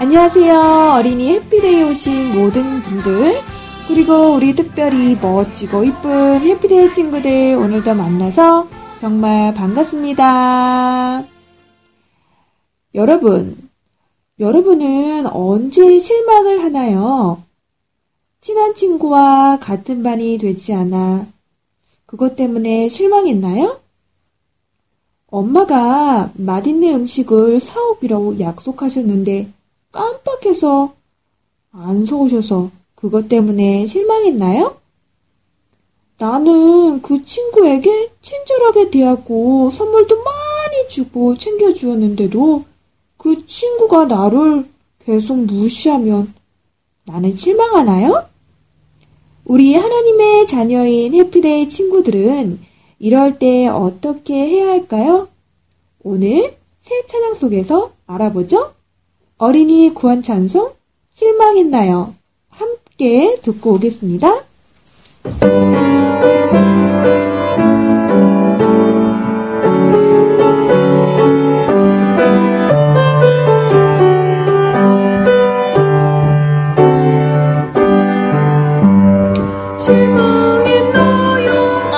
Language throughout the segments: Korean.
안녕하세요. 어린이 해피데이에 오신 모든 분들, 그리고 우리 특별히 멋지고 이쁜 해피데이 친구들 오늘도 만나서 정말 반갑습니다. 여러분은 언제 실망을 하나요? 친한 친구와 같은 반이 되지 않아 그것 때문에 실망했나요? 엄마가 맛있는 음식을 사오기로 약속하셨는데 깜빡해서 안 사오셔서 그것 때문에 실망했나요? 나는 그 친구에게 친절하게 대하고 선물도 많이 주고 챙겨주었는데도 그 친구가 나를 계속 무시하면 나는 실망하나요? 우리 하나님의 자녀인 해피데이 친구들은 이럴 때 어떻게 해야 할까요? 오늘 새 찬양 속에서 알아보죠. 어린이 구원 찬송 실망했나요? 함께 듣고 오겠습니다. 실망했나요?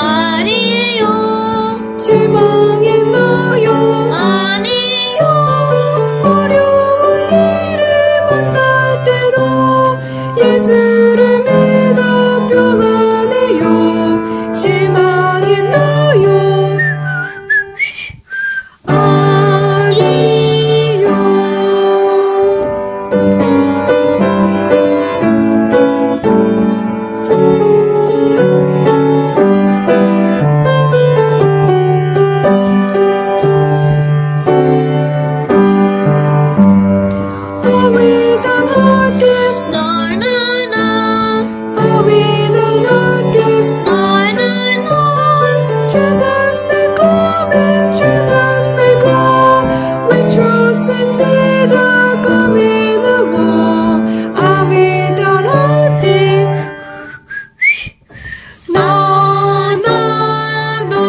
아니요. 실망했나요? 아니요. 어려운 일을 만날 때도 예수를 믿어 평안해요. 실망했나요? 아니요. Are we done hurt this? 너는 Are we done hurt this? 너는 Troubles may come and troubles may go. We trust in Jesus coming along. Are we done hurt this? No, no, no.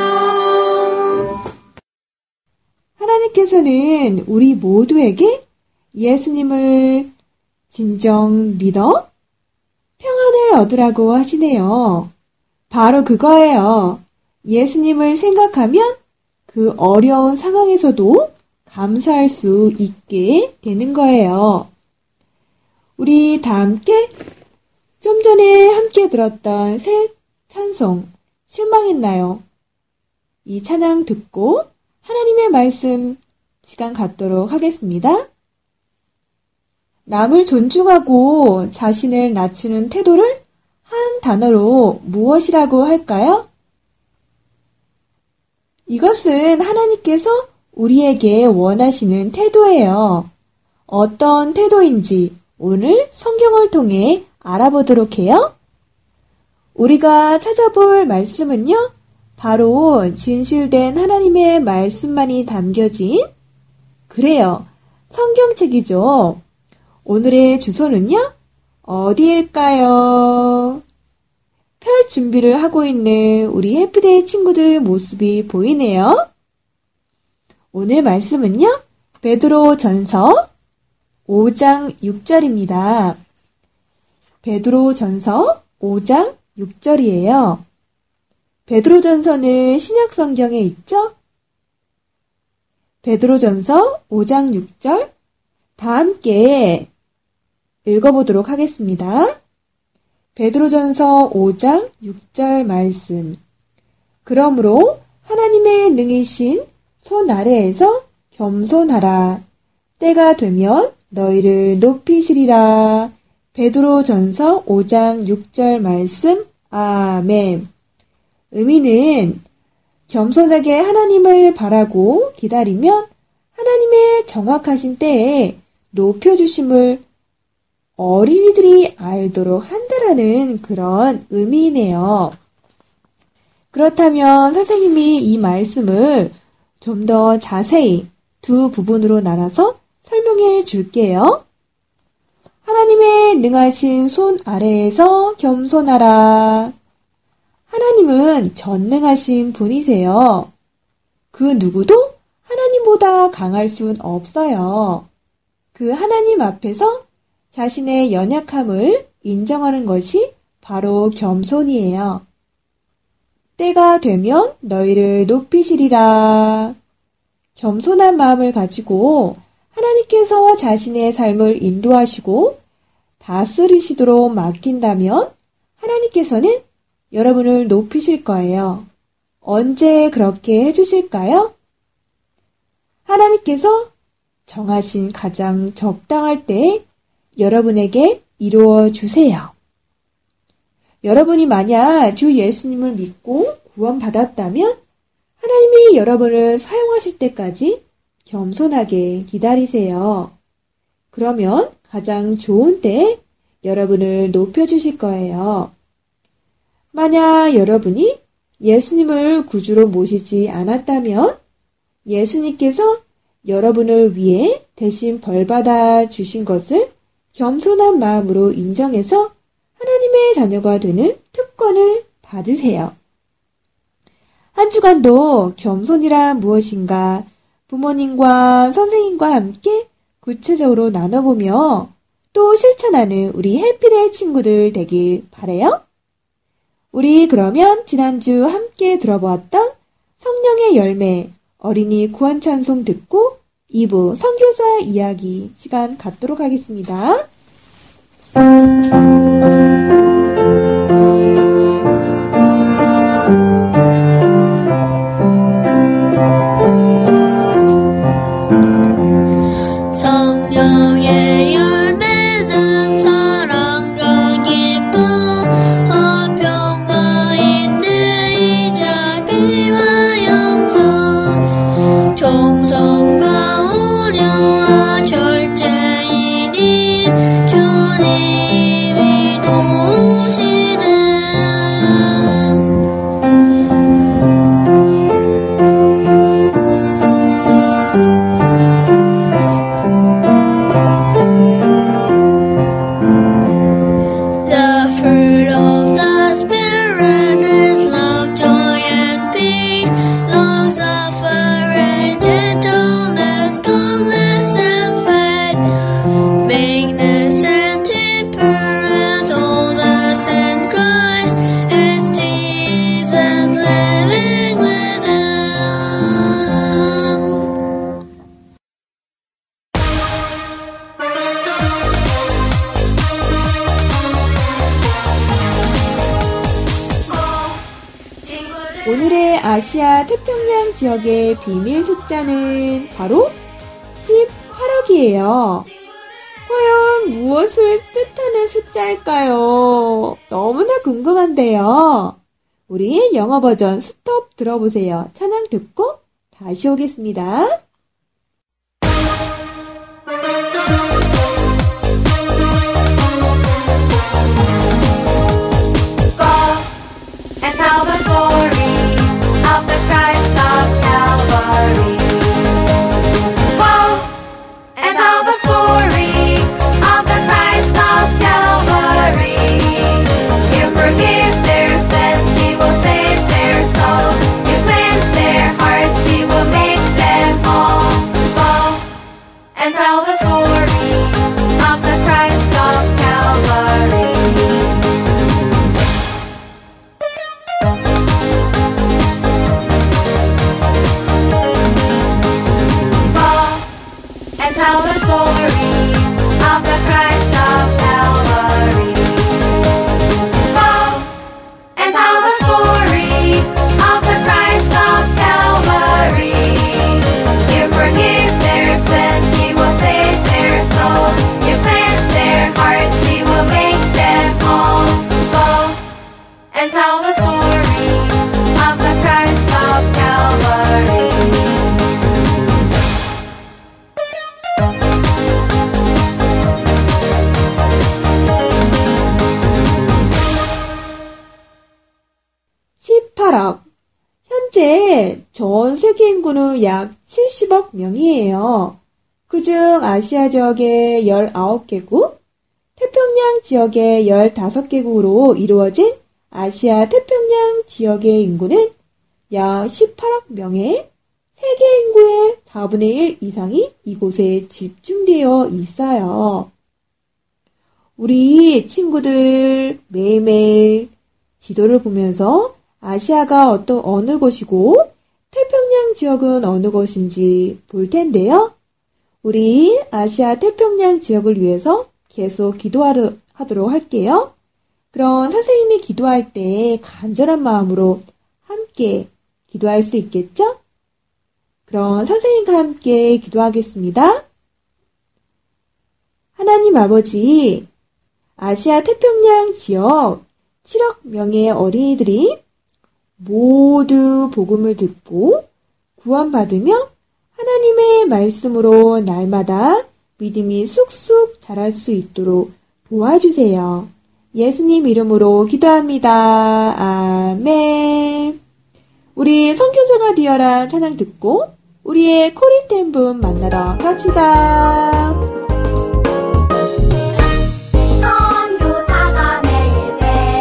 하나님께서는 우리 모두에게 예수님을 진정 믿어 평안을 얻으라고 하시네요. 바로 그거예요. 예수님을 생각하면 그 어려운 상황에서도 감사할 수 있게 되는 거예요. 우리 다 함께 좀 전에 함께 들었던 새 찬송 실망했나요? 이 찬양 듣고 하나님의 말씀 시간 갖도록 하겠습니다. 남을 존중하고 자신을 낮추는 태도를 한 단어로 무엇이라고 할까요? 이것은 하나님께서 우리에게 원하시는 태도예요. 어떤 태도인지 오늘 성경을 통해 알아보도록 해요. 우리가 찾아볼 말씀은요, 바로 진실된 하나님의 말씀만이 담겨진, 그래요, 성경책이죠. 오늘의 주소는요, 어디일까요? 펼 준비를 하고 있는 우리 해피데이 친구들 모습이 보이네요. 오늘 말씀은요, 베드로전서 5장 6절입니다. 베드로전서 5장 6절이에요. 베드로전서는 신약 성경에 있죠? 베드로전서 5장 6절 다 함께 읽어보도록 하겠습니다. 베드로전서 5장 6절 말씀. 그러므로 하나님의 능이신 손 아래에서 겸손하라. 때가 되면 너희를 높이시리라. 베드로전서 5장 6절 말씀. 아멘. 의미는 겸손하게 하나님을 바라고 기다리면 하나님의 정확하신 때에 높여주심을 어린이들이 알도록 한다라는 그런 의미이네요. 그렇다면 선생님이 이 말씀을 좀 더 자세히 두 부분으로 나눠서 설명해 줄게요. 하나님의 능하신 손 아래에서 겸손하라. 하나님은 전능하신 분이세요. 그 누구도 하나님보다 강할 순 없어요. 그 하나님 앞에서 자신의 연약함을 인정하는 것이 바로 겸손이에요. 때가 되면 너희를 높이시리라. 겸손한 마음을 가지고 하나님께서 자신의 삶을 인도하시고 다스리시도록 맡긴다면 하나님께서는 여러분을 높이실 거예요. 언제 그렇게 해주실까요? 하나님께서 정하신 가장 적당할 때 여러분에게 이루어 주세요. 여러분이 만약 주 예수님을 믿고 구원받았다면 하나님이 여러분을 사용하실 때까지 겸손하게 기다리세요. 그러면 가장 좋은 때에 여러분을 높여주실 거예요. 만약 여러분이 예수님을 구주로 모시지 않았다면 예수님께서 여러분을 위해 대신 벌받아 주신 것을 겸손한 마음으로 인정해서 하나님의 자녀가 되는 특권을 받으세요. 한 주간도 겸손이란 무엇인가 부모님과 선생님과 함께 구체적으로 나눠보며 또 실천하는 우리 해피데이 친구들 되길 바라요. 우리 그러면 지난주 함께 들어보았던 성령의 열매 어린이 구원 찬송 듣고 2부 선교사 이야기 시간 갖도록 하겠습니다. 성령의 열매는 사랑과 기쁨 화평과 인내 자비와 영성忠성과 온유와 절제이니 주님이 도우시는 The fruit of the Spirit is love, joy, and peace, long suffering, gentleness, calmness, and faith, meekness and temperance, all this in Christ is Jesus living within. 오늘의 아시아 태평양 지역의 비밀 숫자는 바로 18억이에요. 과연 무엇을 뜻하는 숫자일까요? 너무나 궁금한데요. 우리 영어 버전 스톱 들어보세요. 찬양 듣고 다시 오겠습니다. And tell the story of the Christ of Calvary. Go and tell the story of the Christ of Calvary. You forgive their sins, He will save their souls. You cleanse their hearts, He will make them whole. Go and tell the story of the Christ of Calvary. And tell the story of the Christ of Calvary. Go and tell the story of the Christ of Calvary. You forgive their sins, He will save their souls. You cleanse their hearts, He will make them whole. Go and tell the story of the Christ of Calvary. 현재 전 세계 인구는 약 70억 명이에요. 그중 아시아 지역의 19개국, 태평양 지역의 15개국으로 이루어진 아시아 태평양 지역의 인구는 약 18억 명에 세계 인구의 4분의 1 이상이 이곳에 집중되어 있어요. 우리 친구들 매일매일 지도를 보면서 아시아가 어느 곳이고 태평양 지역은 어느 곳인지 볼 텐데요. 우리 아시아 태평양 지역을 위해서 계속 기도하도록 할게요. 그럼 선생님이 기도할 때 간절한 마음으로 함께 기도할 수 있겠죠? 그럼 선생님과 함께 기도하겠습니다. 하나님 아버지, 아시아 태평양 지역 7억 명의 어린이들이 모두 복음을 듣고 구원받으며 하나님의 말씀으로 날마다 믿음이 쑥쑥 자랄 수 있도록 도와주세요. 예수님 이름으로 기도합니다. 아멘. 우리 선교사가 되어라 찬양 듣고 우리의 코리템 분 만나러 갑시다. 선교사가 매일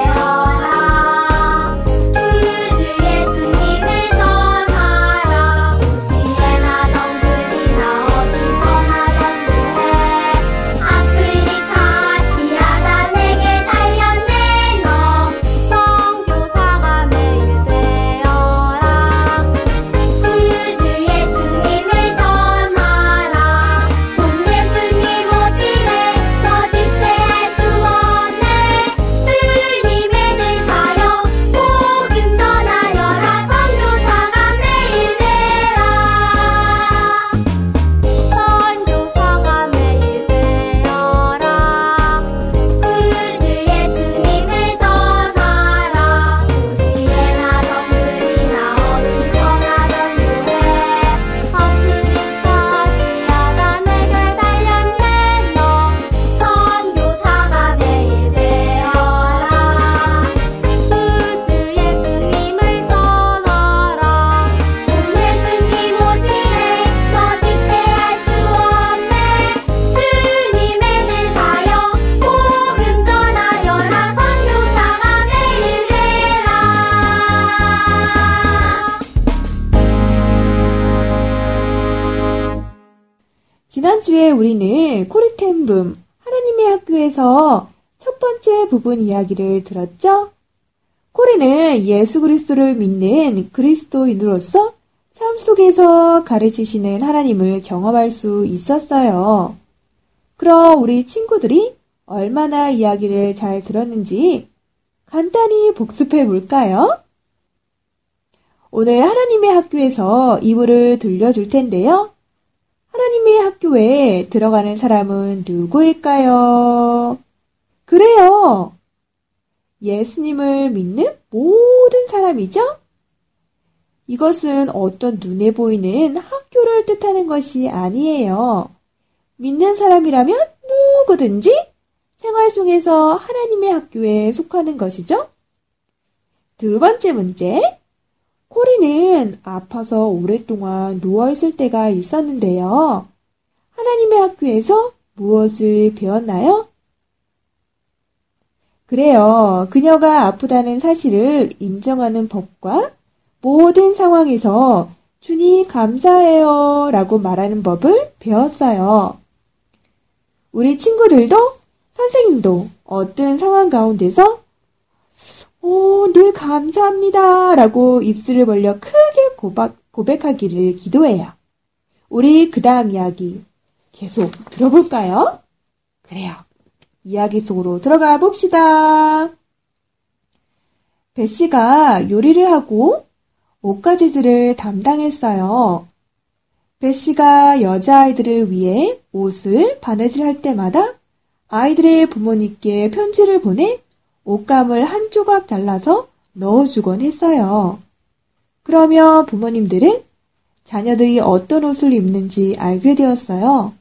되어라. 구주 예수님을 전하라. 도시에나 정글이나 어디서나 전도해. 아프리카 아시아가 내게 달렸네. 너 선교사가 매일 되어라. 구주 예수님을 전하라. 본 예수님 오시네. 너 지체할 수 없네. 주님의 대사여 복음 전하여라. 선교사가 매일 되라. 선교사가 매일 되어라. 구주 예수님을 전하라. 도시에나 정글이나 어디서나 전도해. 아프리카 아시아가 내게 달렸네. 너 선교사가 매일 되어라. 구주 예수님을 전하라. 본 예수님 오시네. 너 지체할 수 없네. 주님의 대사여 복음 전하여라. 선교사가 매일 되라. 지난주에 우리는 코리템붐 하나님의 학교에서 첫 번째 부분 이야기를 들었죠? 코리는 예수 그리스도를 믿는 그리스도인으로서 삶 속에서 가르치시는 하나님을 경험할 수 있었어요. 그럼 우리 친구들이 얼마나 이야기를 잘 들었는지 간단히 복습해 볼까요? 오늘 하나님의 학교에서 이부를 들려줄 텐데요. 하나님의 학교에 들어가는 사람은 누구일까요? 그래요. 예수님을 믿는 모든 사람이죠? 이것은 어떤 눈에 보이는 학교를 뜻하는 것이 아니에요. 믿는 사람이라면 누구든지 생활 속에서 하나님의 학교에 속하는 것이죠. 두 번째 문제. 코리는 아파서 오랫동안 누워있을 때가 있었는데요. 하나님의 학교에서 무엇을 배웠나요? 그래요. 그녀가 아프다는 사실을 인정하는 법과 모든 상황에서 주님 감사해요 라고 말하는 법을 배웠어요. 우리 친구들도 선생님도 어떤 상황 가운데서 늘 감사합니다 라고 입술을 벌려 크게 고백하기를 기도해요. 우리 그 다음 이야기 계속 들어볼까요? 그래요. 이야기 속으로 들어가 봅시다. 베시가 요리를 하고 옷가지들을 담당했어요. 베시가 여자아이들을 위해 옷을 바느질할 때마다 아이들의 부모님께 편지를 보내 옷감을 한 조각 잘라서 넣어주곤 했어요. 그러면 부모님들은 자녀들이 어떤 옷을 입는지 알게 되었어요.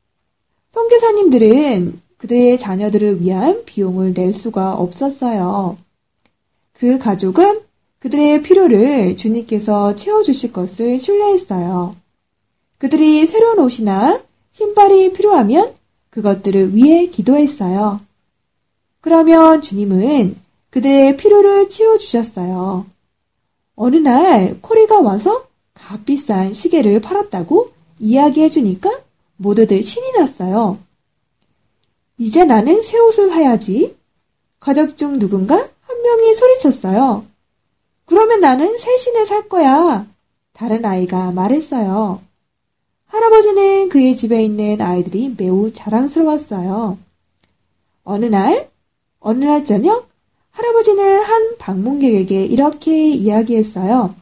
선교사님들은 그들의 자녀들을 위한 비용을 낼 수가 없었어요. 그 가족은 그들의 필요를 주님께서 채워주실 것을 신뢰했어요. 그들이 새로운 옷이나 신발이 필요하면 그것들을 위해 기도했어요. 그러면 주님은 그들의 필요를 채워주셨어요. 어느 날 코리가 와서 값비싼 시계를 팔았다고 이야기해주니까 모두들 신이 났어요. 이제 나는 새 옷을 사야지. 가족 중 누군가 한 명이 소리쳤어요. 그러면 나는 새 신을 살 거야. 다른 아이가 말했어요. 할아버지는 그의 집에 있는 아이들이 매우 자랑스러웠어요. 어느 날 저녁 할아버지는 한 방문객에게 이렇게 이야기했어요.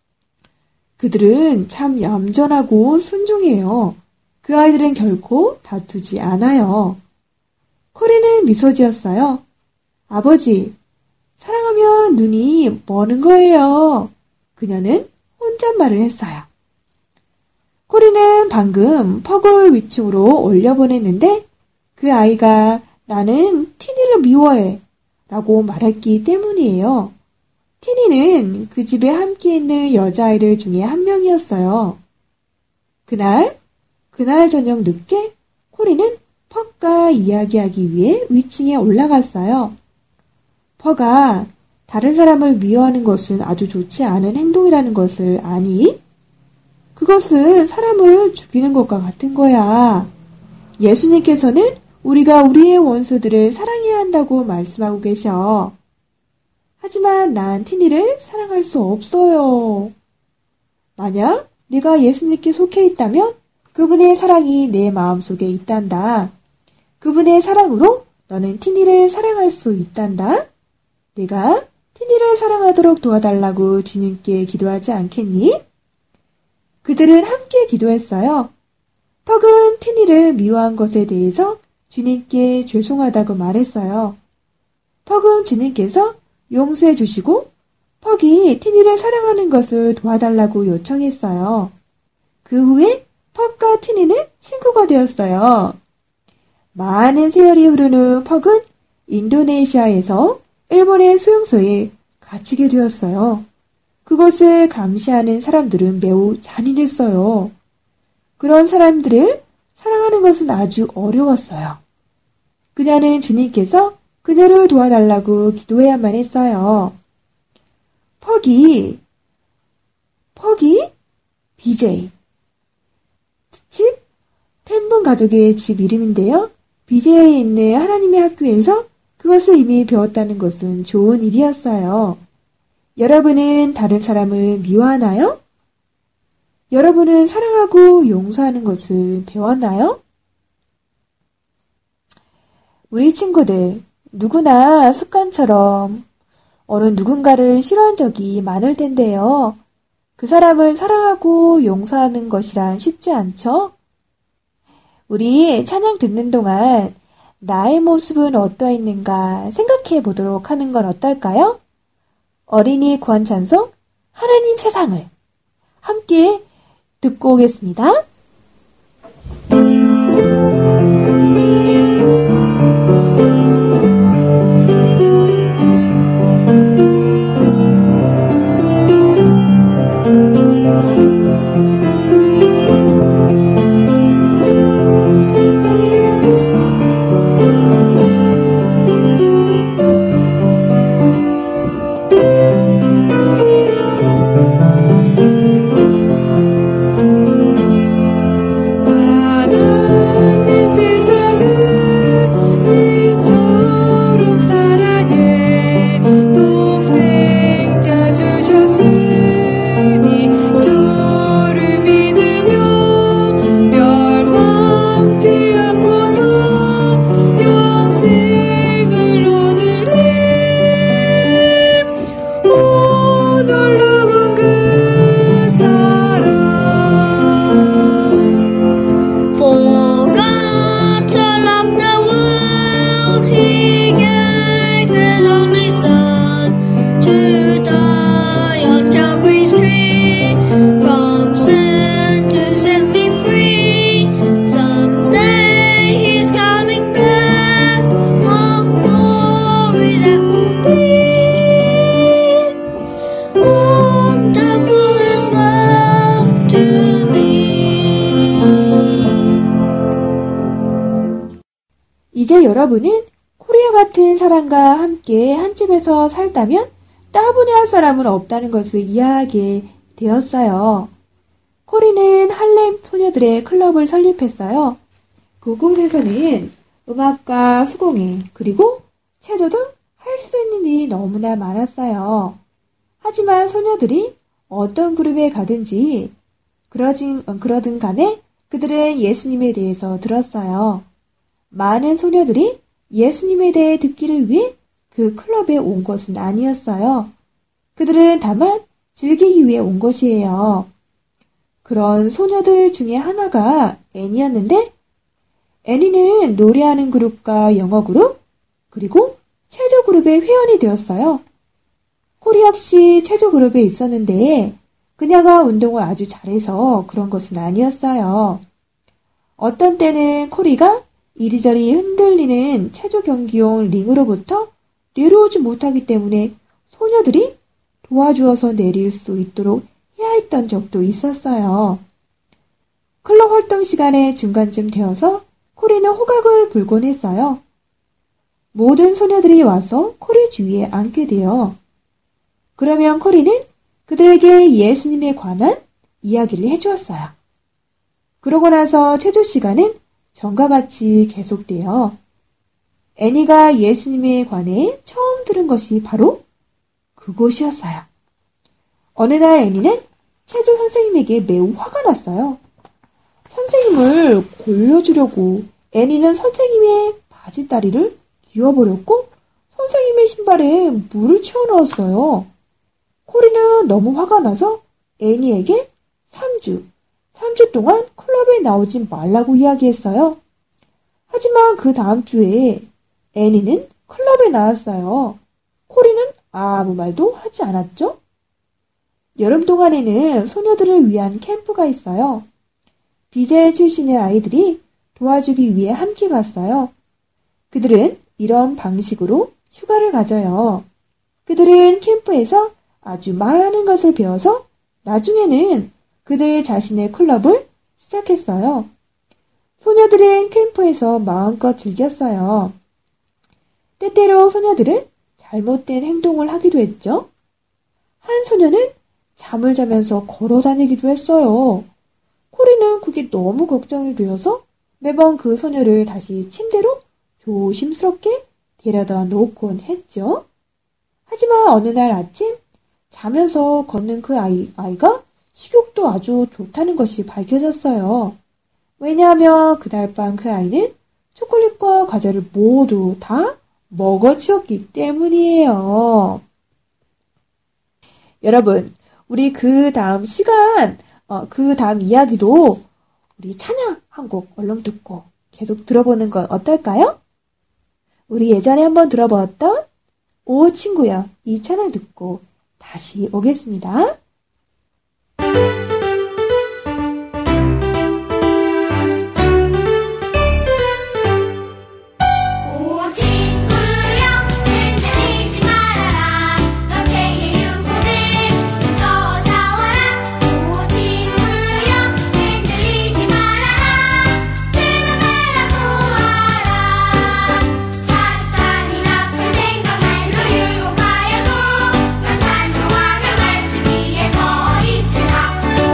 그들은 참 얌전하고 순종해요. 그 아이들은 결코 다투지 않아요. 코리는 미소 지었어요. 아버지, 사랑하면 눈이 머는 거예요. 그녀는 혼잣말을 했어요. 코리는 방금 퍽을 위층으로 올려보냈는데 그 아이가 나는 티니를 미워해 라고 말했기 때문이에요. 티니는 그 집에 함께 있는 여자아이들 중에 한 명이었어요. 그날 저녁 늦게 코리는 퍽과 이야기하기 위해 위층에 올라갔어요. 퍽아, 다른 사람을 미워하는 것은 아주 좋지 않은 행동이라는 것을 아니? 그것은 사람을 죽이는 것과 같은 거야. 예수님께서는 우리가 우리의 원수들을 사랑해야 한다고 말씀하고 계셔. 하지만 난 티니를 사랑할 수 없어요. 만약 네가 예수님께 속해 있다면 그분의 사랑이 내 마음속에 있단다. 그분의 사랑으로 너는 티니를 사랑할 수 있단다. 내가 티니를 사랑하도록 도와달라고 주님께 기도하지 않겠니? 그들은 함께 기도했어요. 퍽은 티니를 미워한 것에 대해서 주님께 죄송하다고 말했어요. 퍽은 주님께서 용서해 주시고 퍽이 티니를 사랑하는 것을 도와달라고 요청했어요. 그 후에 퍽과 티니는 친구가 되었어요. 많은 세월이 흐른 후 퍽은 인도네시아에서 일본의 수용소에 갇히게 되었어요. 그것을 감시하는 사람들은 매우 잔인했어요. 그런 사람들을 사랑하는 것은 아주 어려웠어요. 그녀는 주님께서 그녀를 도와달라고 기도해야만 했어요. 퍽이 BJ, 즉 템분 가족의 집 이름인데요. BJ에 있는 하나님의 학교에서 그것을 이미 배웠다는 것은 좋은 일이었어요. 여러분은 다른 사람을 미워하나요? 여러분은 사랑하고 용서하는 것을 배웠나요? 우리 친구들, 누구나 습관처럼 어느 누군가를 싫어한 적이 많을 텐데요. 그 사람을 사랑하고 용서하는 것이란 쉽지 않죠? 우리 찬양 듣는 동안 나의 모습은 어떠했는가 생각해 보도록 하는 건 어떨까요? 어린이 구원 찬송 하나님 세상을 함께 듣고 오겠습니다. 이제 여러분은 코리아 같은 사람과 함께 한 집에서 살다면 따분해할 사람은 없다는 것을 이해하게 되었어요. 코리는 할렘 소녀들의 클럽을 설립했어요. 그곳에서는 음악과 수공예, 그리고 체조 등 할 수 있는 일이 너무나 많았어요. 하지만 소녀들이 어떤 그룹에 가든지 그러든 간에 그들은 예수님에 대해서 들었어요. 많은 소녀들이 예수님에 대해 듣기를 위해 그 클럽에 온 것은 아니었어요. 그들은 다만 즐기기 위해 온 것이에요. 그런 소녀들 중에 하나가 애니였는데, 애니는 노래하는 그룹과 영어 그룹, 그리고 체조 그룹의 회원이 되었어요. 코리 역시 체조 그룹에 있었는데 그녀가 운동을 아주 잘해서 그런 것은 아니었어요. 어떤 때는 코리가 이리저리 흔들리는 체조 경기용 링으로부터 내려오지 못하기 때문에 소녀들이 도와주어서 내릴 수 있도록 해야 했던 적도 있었어요. 클럽 활동 시간의 중간쯤 되어서 코리는 호각을 불곤 했어요. 모든 소녀들이 와서 코리 주위에 앉게 돼요. 그러면 코리는 그들에게 예수님에 관한 이야기를 해주었어요. 그러고 나서 체조 시간은 전과 같이 계속돼요. 애니가 예수님에 관해 처음 들은 것이 바로 그곳이었어요. 어느 날 애니는 체조 선생님에게 매우 화가 났어요. 선생님을 골려주려고 애니는 선생님의 바지다리를 기어버렸고 선생님의 신발에 물을 채워넣었어요. 코리는 너무 화가 나서 애니에게 3주 동안 클럽에 나오지 말라고 이야기했어요. 하지만 그 다음 주에 애니는 클럽에 나왔어요. 코리는 아무 말도 하지 않았죠? 여름 동안에는 소녀들을 위한 캠프가 있어요. BJ 출신의 아이들이 도와주기 위해 함께 갔어요. 그들은 이런 방식으로 휴가를 가져요. 그들은 캠프에서 아주 많은 것을 배워서 나중에는 그들 자신의 클럽을 시작했어요. 소녀들은 캠프에서 마음껏 즐겼어요. 때때로 소녀들은 잘못된 행동을 하기도 했죠. 한 소녀는 잠을 자면서 걸어 다니기도 했어요. 코리는 그게 너무 걱정이 되어서 매번 그 소녀를 다시 침대로 조심스럽게 데려다 놓곤 했죠. 하지만 어느 날 아침 자면서 걷는 그 아이가 식욕도 아주 좋다는 것이 밝혀졌어요. 왜냐하면 그날 밤 그 아이는 초콜릿과 과자를 모두 다 먹어치웠기 때문이에요. 여러분, 우리 그 다음 이야기도 우리 찬양 한 곡 얼른 듣고 계속 들어보는 건 어떨까요? 우리 예전에 한번 들어보았던 오 친구야, 이 찬양 듣고 다시 오겠습니다. 오 친구야 흔들리지 말아라 너의 유혹에 무서워서워라 오 친구야 흔들리지 말아라 주는 바라보아라 사탄이 나쁜 생각말로 유혹하여도 넌 찬송하며 말씀 위에 서 있으라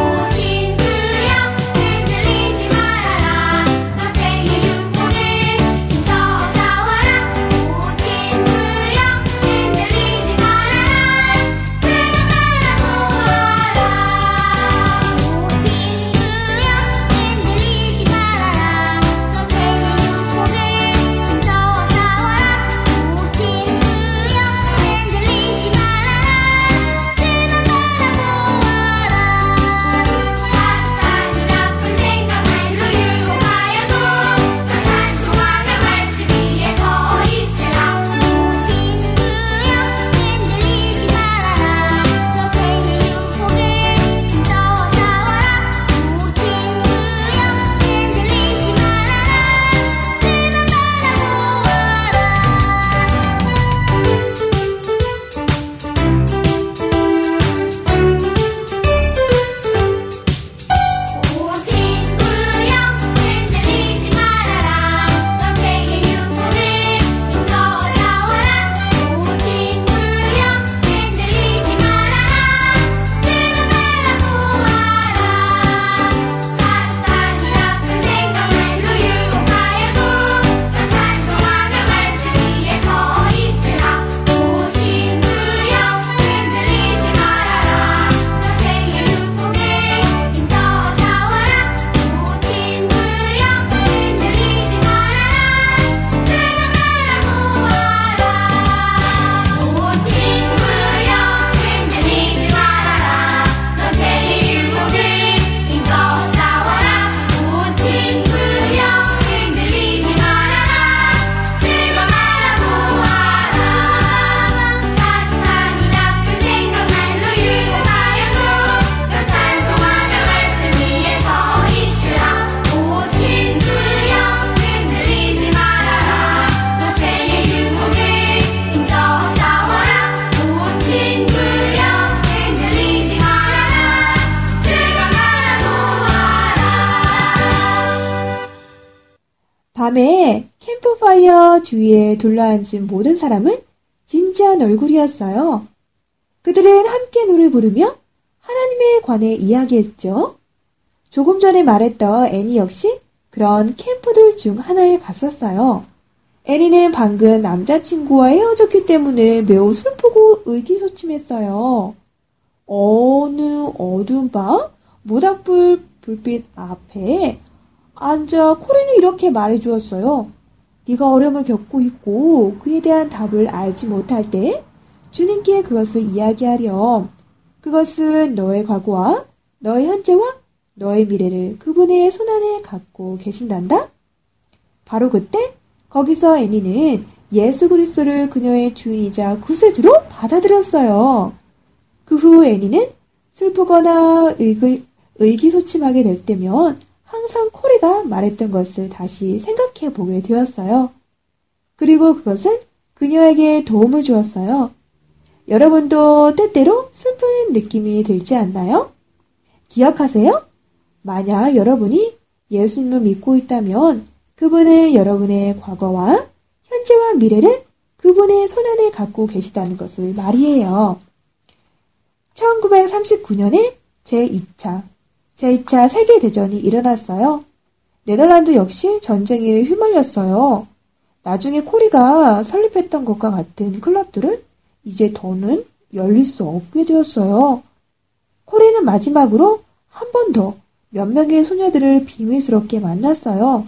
밤에 캠프파이어 주위에 둘러앉은 모든 사람은 진지한 얼굴이었어요. 그들은 함께 노래 부르며 하나님에 관해 이야기했죠. 조금 전에 말했던 애니 역시 그런 캠프들 중 하나에 갔었어요. 애니는 방금 남자친구와 헤어졌기 때문에 매우 슬프고 의기소침했어요. 어느 어두운 밤 모닥불 불빛 앞에 앉아 코리는 이렇게 말해주었어요. 네가 어려움을 겪고 있고 그에 대한 답을 알지 못할 때 주님께 그것을 이야기하렴. 그것은 너의 과거와 너의 현재와 너의 미래를 그분의 손안에 갖고 계신단다. 바로 그때 거기서 애니는 예수 그리스도를 그녀의 주인이자 구세주로 받아들였어요. 그 후 애니는 슬프거나 의기소침하게 될 때면 항상 코리가 말했던 것을 다시 생각해 보게 되었어요. 그리고 그것은 그녀에게 도움을 주었어요. 여러분도 때때로 슬픈 느낌이 들지 않나요? 기억하세요? 만약 여러분이 예수님을 믿고 있다면 그분은 여러분의 과거와 현재와 미래를 그분의 손안에 갖고 계시다는 것을 말이에요. 1939년에 제2차 세계대전이 일어났어요. 네덜란드 역시 전쟁에 휘말렸어요. 나중에 코리가 설립했던 것과 같은 클럽들은 이제 더는 열릴 수 없게 되었어요. 코리는 마지막으로 한 번 더 몇 명의 소녀들을 비밀스럽게 만났어요.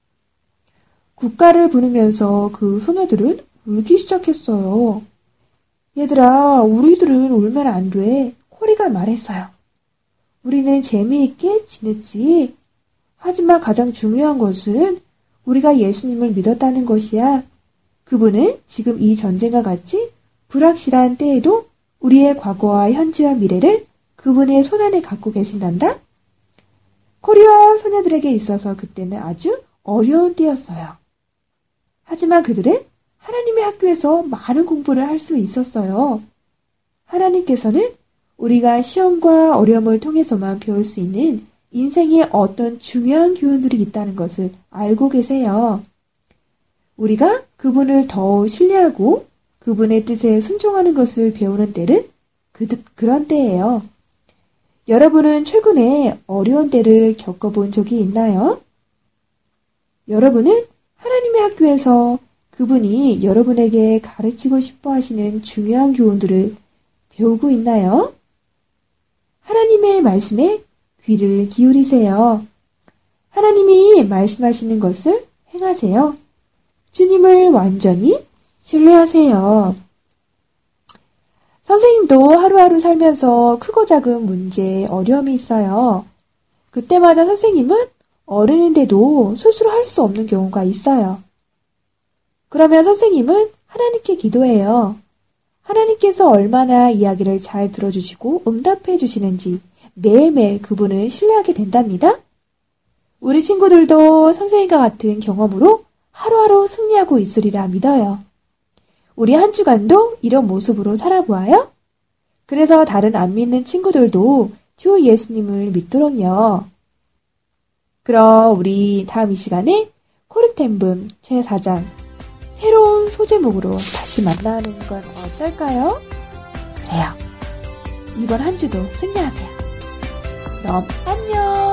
국가를 부르면서 그 소녀들은 울기 시작했어요. 얘들아, 우리들은 울면 안 돼. 코리가 말했어요. 우리는 재미있게 지냈지. 하지만 가장 중요한 것은 우리가 예수님을 믿었다는 것이야. 그분은 지금 이 전쟁과 같이 불확실한 때에도 우리의 과거와 현재와 미래를 그분의 손안에 갖고 계신단다. 코리와 소녀들에게 있어서 그때는 아주 어려운 때였어요. 하지만 그들은 하나님의 학교에서 많은 공부를 할 수 있었어요. 하나님께서는 우리가 시험과 어려움을 통해서만 배울 수 있는 인생의 어떤 중요한 교훈들이 있다는 것을 알고 계세요. 우리가 그분을 더 신뢰하고 그분의 뜻에 순종하는 것을 배우는 때는 그런 때예요. 여러분은 최근에 어려운 때를 겪어본 적이 있나요? 여러분은 하나님의 학교에서 그분이 여러분에게 가르치고 싶어 하시는 중요한 교훈들을 배우고 있나요? 하나님의 말씀에 귀를 기울이세요. 하나님이 말씀하시는 것을 행하세요. 주님을 완전히 신뢰하세요. 선생님도 하루하루 살면서 크고 작은 문제, 어려움이 있어요. 그때마다 선생님은 어른인데도 스스로 할 수 없는 경우가 있어요. 그러면 선생님은 하나님께 기도해요. 하나님께서 얼마나 이야기를 잘 들어주시고 응답해 주시는지 매일매일 그분을 신뢰하게 된답니다. 우리 친구들도 선생님과 같은 경험으로 하루하루 승리하고 있으리라 믿어요. 우리 한 주간도 이런 모습으로 살아보아요. 그래서 다른 안 믿는 친구들도 주 예수님을 믿도록요. 그럼 우리 다음 이 시간에 코르템붐 제4장 새로운 소제목으로 다시 만나는 건 어떨까요? 그래요. 이번 한 주도 승리하세요. 그럼 안녕.